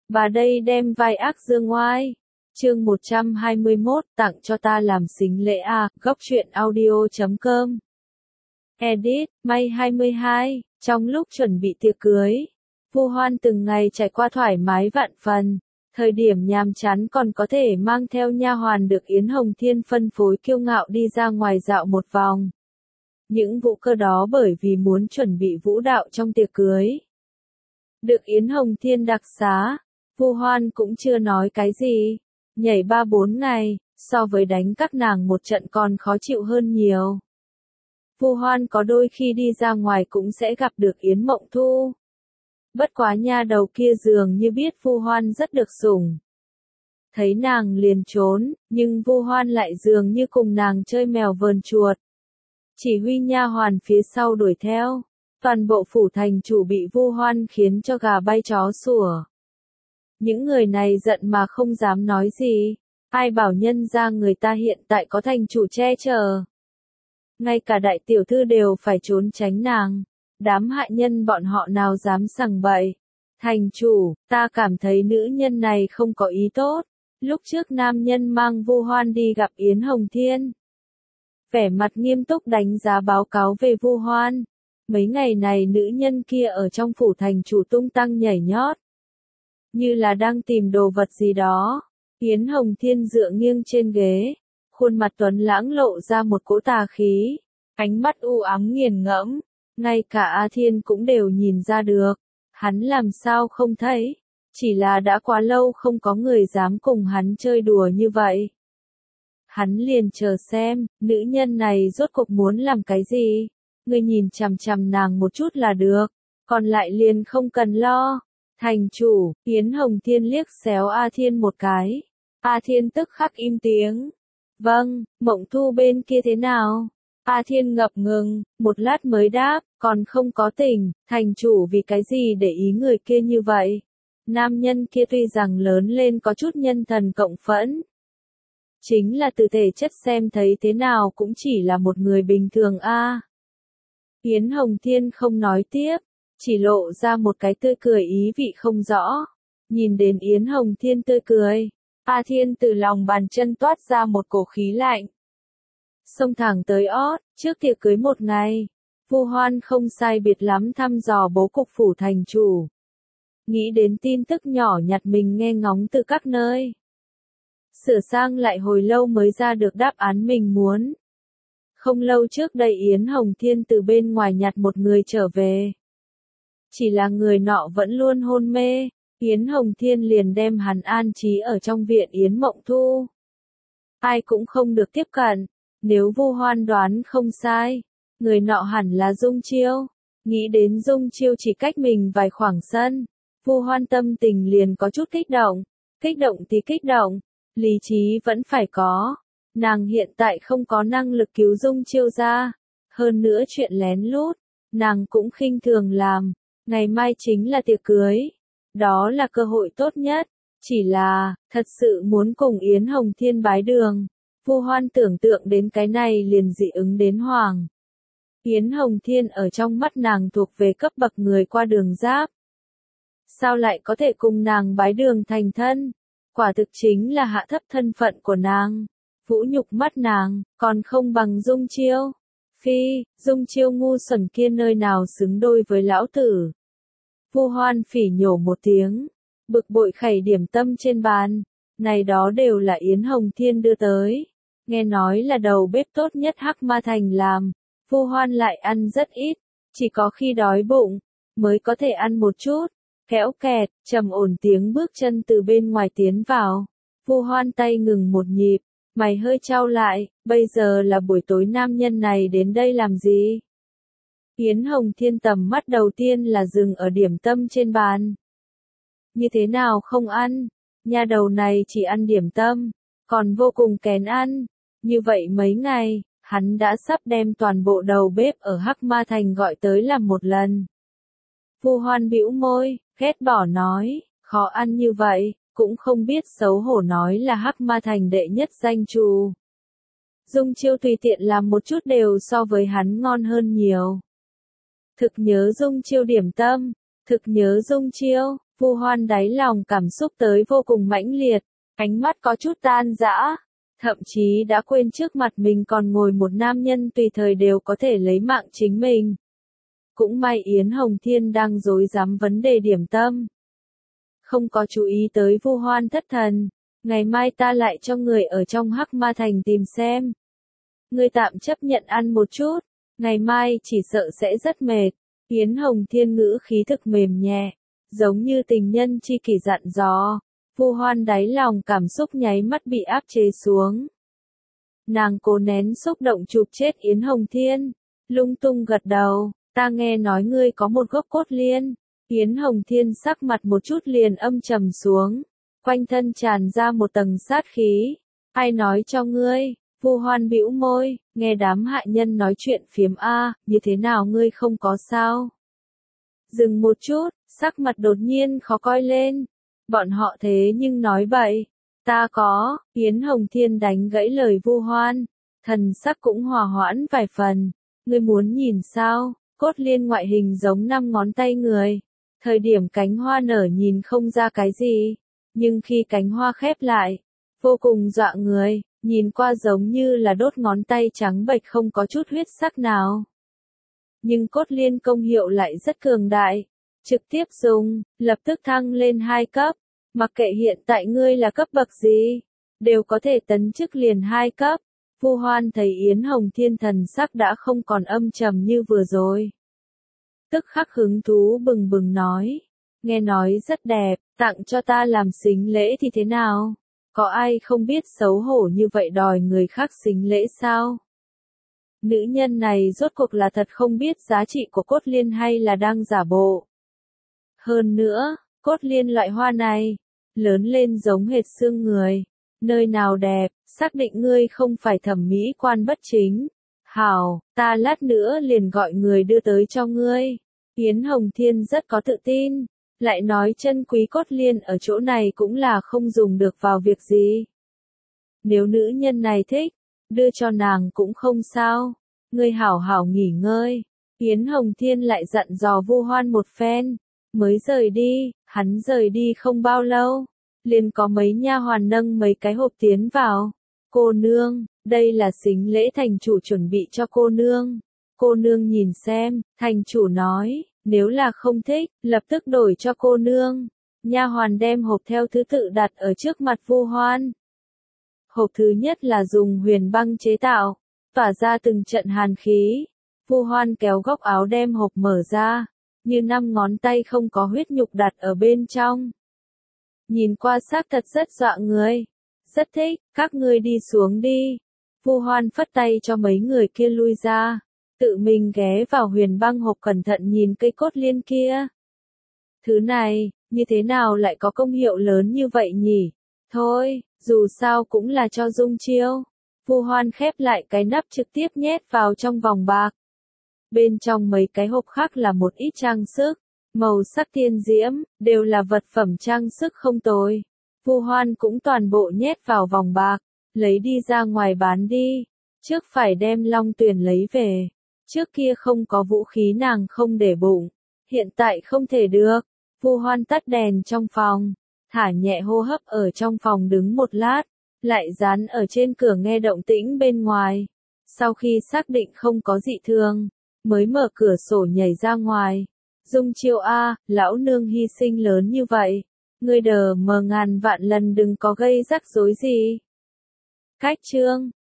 Bà đây đem vai ác dương oai. Chương 121, tặng cho ta làm sính lễ à, góc truyện audio.com. Edit, May 22, trong lúc chuẩn bị tiệc cưới, Vu Hoan từng ngày trải qua thoải mái vạn phần, thời điểm nhàm chán còn có thể mang theo nha hoàn được Yến Hồng Thiên phân phối kiêu ngạo đi ra ngoài dạo một vòng. Những vũ cơ đó bởi vì muốn chuẩn bị vũ đạo trong tiệc cưới. Được Yến Hồng Thiên đặc xá, Vu Hoan cũng chưa nói cái gì, nhảy 3-4 ngày, so với đánh các nàng một trận còn khó chịu hơn nhiều. Vu Hoan có đôi khi đi ra ngoài cũng sẽ gặp được Yến Mộng Thu. Bất quá nha đầu kia dường như biết Vu Hoan rất được sủng. Thấy nàng liền trốn, nhưng Vu Hoan lại dường như cùng nàng chơi mèo vờn chuột. Chỉ huy nha hoàn phía sau đuổi theo, toàn bộ phủ thành chủ bị Vu Hoan khiến cho gà bay chó sủa. Những người này giận mà không dám nói gì, ai bảo nhân ra người ta hiện tại có thành chủ che chở. Ngay cả đại tiểu thư đều phải trốn tránh nàng, đám hại nhân bọn họ nào dám sằng bậy. Thành chủ, ta cảm thấy nữ nhân này không có ý tốt. Lúc trước nam nhân mang Vu Hoan đi gặp Yến Hồng Thiên, vẻ mặt nghiêm túc đánh giá báo cáo về Vu Hoan. Mấy ngày này nữ nhân kia ở trong phủ thành chủ tung tăng nhảy nhót, như là đang tìm đồ vật gì đó. Yến Hồng Thiên dựa nghiêng trên ghế, khuôn mặt tuấn lãng lộ ra một cỗ tà khí, ánh mắt u ám nghiền ngẫm, ngay cả A Thiên cũng đều nhìn ra được. Hắn làm sao không thấy, chỉ là đã quá lâu không có người dám cùng hắn chơi đùa như vậy. Hắn liền chờ xem, nữ nhân này rốt cuộc muốn làm cái gì, ngươi nhìn chằm chằm nàng một chút là được, còn lại liền không cần lo. Thành chủ, Yến Hồng Thiên liếc xéo A Thiên một cái. A Thiên tức khắc im tiếng. Vâng, Mộng Thu bên kia thế nào? A Thiên ngập ngừng, một lát mới đáp, còn không có tình, thành chủ vì cái gì để ý người kia như vậy? Nam nhân kia tuy rằng lớn lên có chút nhân thần cộng phẫn, chính là từ thể chất xem thấy thế nào cũng chỉ là một người bình thường a. Yến Hồng Thiên không nói tiếp, chỉ lộ ra một cái tươi cười ý vị không rõ. Nhìn đến Yến Hồng Thiên tươi cười, A Thiên từ lòng bàn chân toát ra một cổ khí lạnh, xông thẳng tới ót. Trước tiệc cưới một ngày, Vu Hoan không sai biệt lắm thăm dò bố cục phủ thành chủ. Nghĩ đến tin tức nhỏ nhặt mình nghe ngóng từ các nơi, sửa sang lại hồi lâu mới ra được đáp án mình muốn. Không lâu trước đây Yến Hồng Thiên từ bên ngoài nhặt một người trở về. Chỉ là người nọ vẫn luôn hôn mê, Yến Hồng Thiên liền đem hắn an trí ở trong viện Yến Mộng Thu. Ai cũng không được tiếp cận, nếu Vu Hoan đoán không sai, người nọ hẳn là Dung Chiêu. Nghĩ đến Dung Chiêu chỉ cách mình vài khoảng sân, Vu Hoan tâm tình liền có chút kích động thì kích động, lý trí vẫn phải có. Nàng hiện tại không có năng lực cứu Dung Chiêu ra, hơn nữa chuyện lén lút, nàng cũng khinh thường làm. Ngày mai chính là tiệc cưới, đó là cơ hội tốt nhất, chỉ là, thật sự muốn cùng Yến Hồng Thiên bái đường. Vu Hoan tưởng tượng đến cái này liền dị ứng đến hoảng. Yến Hồng Thiên ở trong mắt nàng thuộc về cấp bậc người qua đường giáp. Sao lại có thể cùng nàng bái đường thành thân? Quả thực chính là hạ thấp thân phận của nàng, vũ nhục mắt nàng, còn không bằng Dung Chiêu. Phi, Dung Chiêu ngu xuẩn kia nơi nào xứng đôi với lão tử. Vu Hoan phỉ nhổ một tiếng, bực bội khẩy điểm tâm trên bàn. Này đó đều là Yến Hồng Thiên đưa tới. Nghe nói là đầu bếp tốt nhất Hắc Ma Thành làm. Vu Hoan lại ăn rất ít, chỉ có khi đói bụng mới có thể ăn một chút. Kéo kẹt, trầm ổn tiếng bước chân từ bên ngoài tiến vào. Vu Hoan tay ngừng một nhịp, mày hơi chau lại, bây giờ là buổi tối nam nhân này đến đây làm gì? Yến Hồng Thiên tầm mắt đầu tiên là dừng ở điểm tâm trên bàn. Như thế nào không ăn? Nha đầu này chỉ ăn điểm tâm, còn vô cùng kén ăn. Như vậy mấy ngày, hắn đã sắp đem toàn bộ đầu bếp ở Hắc Ma Thành gọi tới làm một lần. Vu Hoan bĩu môi, ghét bỏ nói, khó ăn như vậy, cũng không biết xấu hổ nói là Hắc Ma Thành đệ nhất danh trù. Dung Chiêu tùy tiện làm một chút đều so với hắn ngon hơn nhiều. Thực nhớ Dung Chiêu điểm tâm, thực nhớ Dung Chiêu. Vu Hoan đáy lòng cảm xúc tới vô cùng mãnh liệt, ánh mắt có chút tan rã, thậm chí đã quên trước mặt mình còn ngồi một nam nhân tùy thời đều có thể lấy mạng chính mình. Cũng may Yến Hồng Thiên đang rối rắm vấn đề điểm tâm, không có chú ý tới Vu Hoan thất thần. Ngày mai ta lại cho người ở trong Hắc Ma Thành tìm xem. Ngươi tạm chấp nhận ăn một chút, ngày mai chỉ sợ sẽ rất mệt. Yến Hồng Thiên ngữ khí thực mềm nhẹ, giống như tình nhân chi kỷ dặn dò. Vu Hoan đáy lòng cảm xúc nháy mắt bị áp chế xuống. Nàng cố nén xúc động chụp chết Yến Hồng Thiên, lung tung gật đầu, ta nghe nói ngươi có một gốc cốt liên. Yến Hồng Thiên sắc mặt một chút liền âm trầm xuống, quanh thân tràn ra một tầng sát khí. Ai nói cho ngươi? Vu Hoan bĩu môi, nghe đám hại nhân nói chuyện phiếm như thế nào ngươi không có sao? Dừng một chút, sắc mặt đột nhiên khó coi lên. Bọn họ thế nhưng nói bậy. Ta có, Yến Hồng Thiên đánh gãy lời Vu Hoan, thần sắc cũng hòa hoãn vài phần. Ngươi muốn nhìn sao? Cốt liên ngoại hình giống 5 ngón tay người. Thời điểm cánh hoa nở nhìn không ra cái gì, nhưng khi cánh hoa khép lại, vô cùng dọa người, nhìn qua giống như là đốt ngón tay trắng bệch không có chút huyết sắc nào. Nhưng cốt liên công hiệu lại rất cường đại, trực tiếp dùng, lập tức thăng lên 2 cấp, mặc kệ hiện tại ngươi là cấp bậc gì, đều có thể tấn chức liền 2 cấp. Vu Hoan thấy Yến Hồng Thiên thần sắc đã không còn âm trầm như vừa rồi, tức khắc hứng thú bừng bừng nói, nghe nói rất đẹp, tặng cho ta làm sính lễ thì thế nào? Có ai không biết xấu hổ như vậy đòi người khác sính lễ sao? Nữ nhân này rốt cuộc là thật không biết giá trị của cốt liên hay là đang giả bộ. Hơn nữa, cốt liên loại hoa này, lớn lên giống hệt xương người, nơi nào đẹp, xác định ngươi không phải thẩm mỹ quan bất chính. Hảo, ta lát nữa liền gọi người đưa tới cho ngươi. Yến Hồng Thiên rất có tự tin, lại nói chân quý cốt liên ở chỗ này cũng là không dùng được vào việc gì. Nếu nữ nhân này thích, đưa cho nàng cũng không sao, ngươi hảo hảo nghỉ ngơi. Yến Hồng Thiên lại dặn dò Vu Hoan một phen, mới rời đi. Hắn rời đi không bao lâu, liền có mấy nha hoàn nâng mấy cái hộp tiến vào. Cô nương, đây là sính lễ thành chủ chuẩn bị cho cô nương. Cô nương nhìn xem, thành chủ nói, nếu là không thích, lập tức đổi cho cô nương. Nha hoàn đem hộp theo thứ tự đặt ở trước mặt Vu Hoan. Hộp thứ nhất là dùng huyền băng chế tạo, tỏa ra từng trận hàn khí. Vu Hoan kéo góc áo đem hộp mở ra, như 5 ngón tay không có huyết nhục đặt ở bên trong. Nhìn qua xác thật rất dọa người. Rất thích, các ngươi đi xuống đi. Vu Hoan phất tay cho mấy người kia lui ra, tự mình ghé vào huyền băng hộp cẩn thận nhìn cây cốt liên kia. Thứ này, như thế nào lại có công hiệu lớn như vậy nhỉ? Thôi, dù sao cũng là cho dung chiêu. Vu Hoan khép lại cái nắp trực tiếp nhét vào trong vòng bạc. Bên trong mấy cái hộp khác là một ít trang sức, màu sắc tiên diễm, đều là vật phẩm trang sức không tồi. Vu Hoan cũng toàn bộ nhét vào vòng bạc, lấy đi ra ngoài bán đi. Trước phải đem Long Tuyền lấy về. Trước kia không có vũ khí nàng không để bụng, hiện tại không thể được. Vu Hoan tắt đèn trong phòng, thả nhẹ hô hấp ở trong phòng đứng một lát, lại dán ở trên cửa nghe động tĩnh bên ngoài. Sau khi xác định không có dị thường, mới mở cửa sổ nhảy ra ngoài. Dung Chiêu lão nương hy sinh lớn như vậy, ngươi đờ mờ ngàn vạn lần đừng có gây rắc rối gì. Cách chương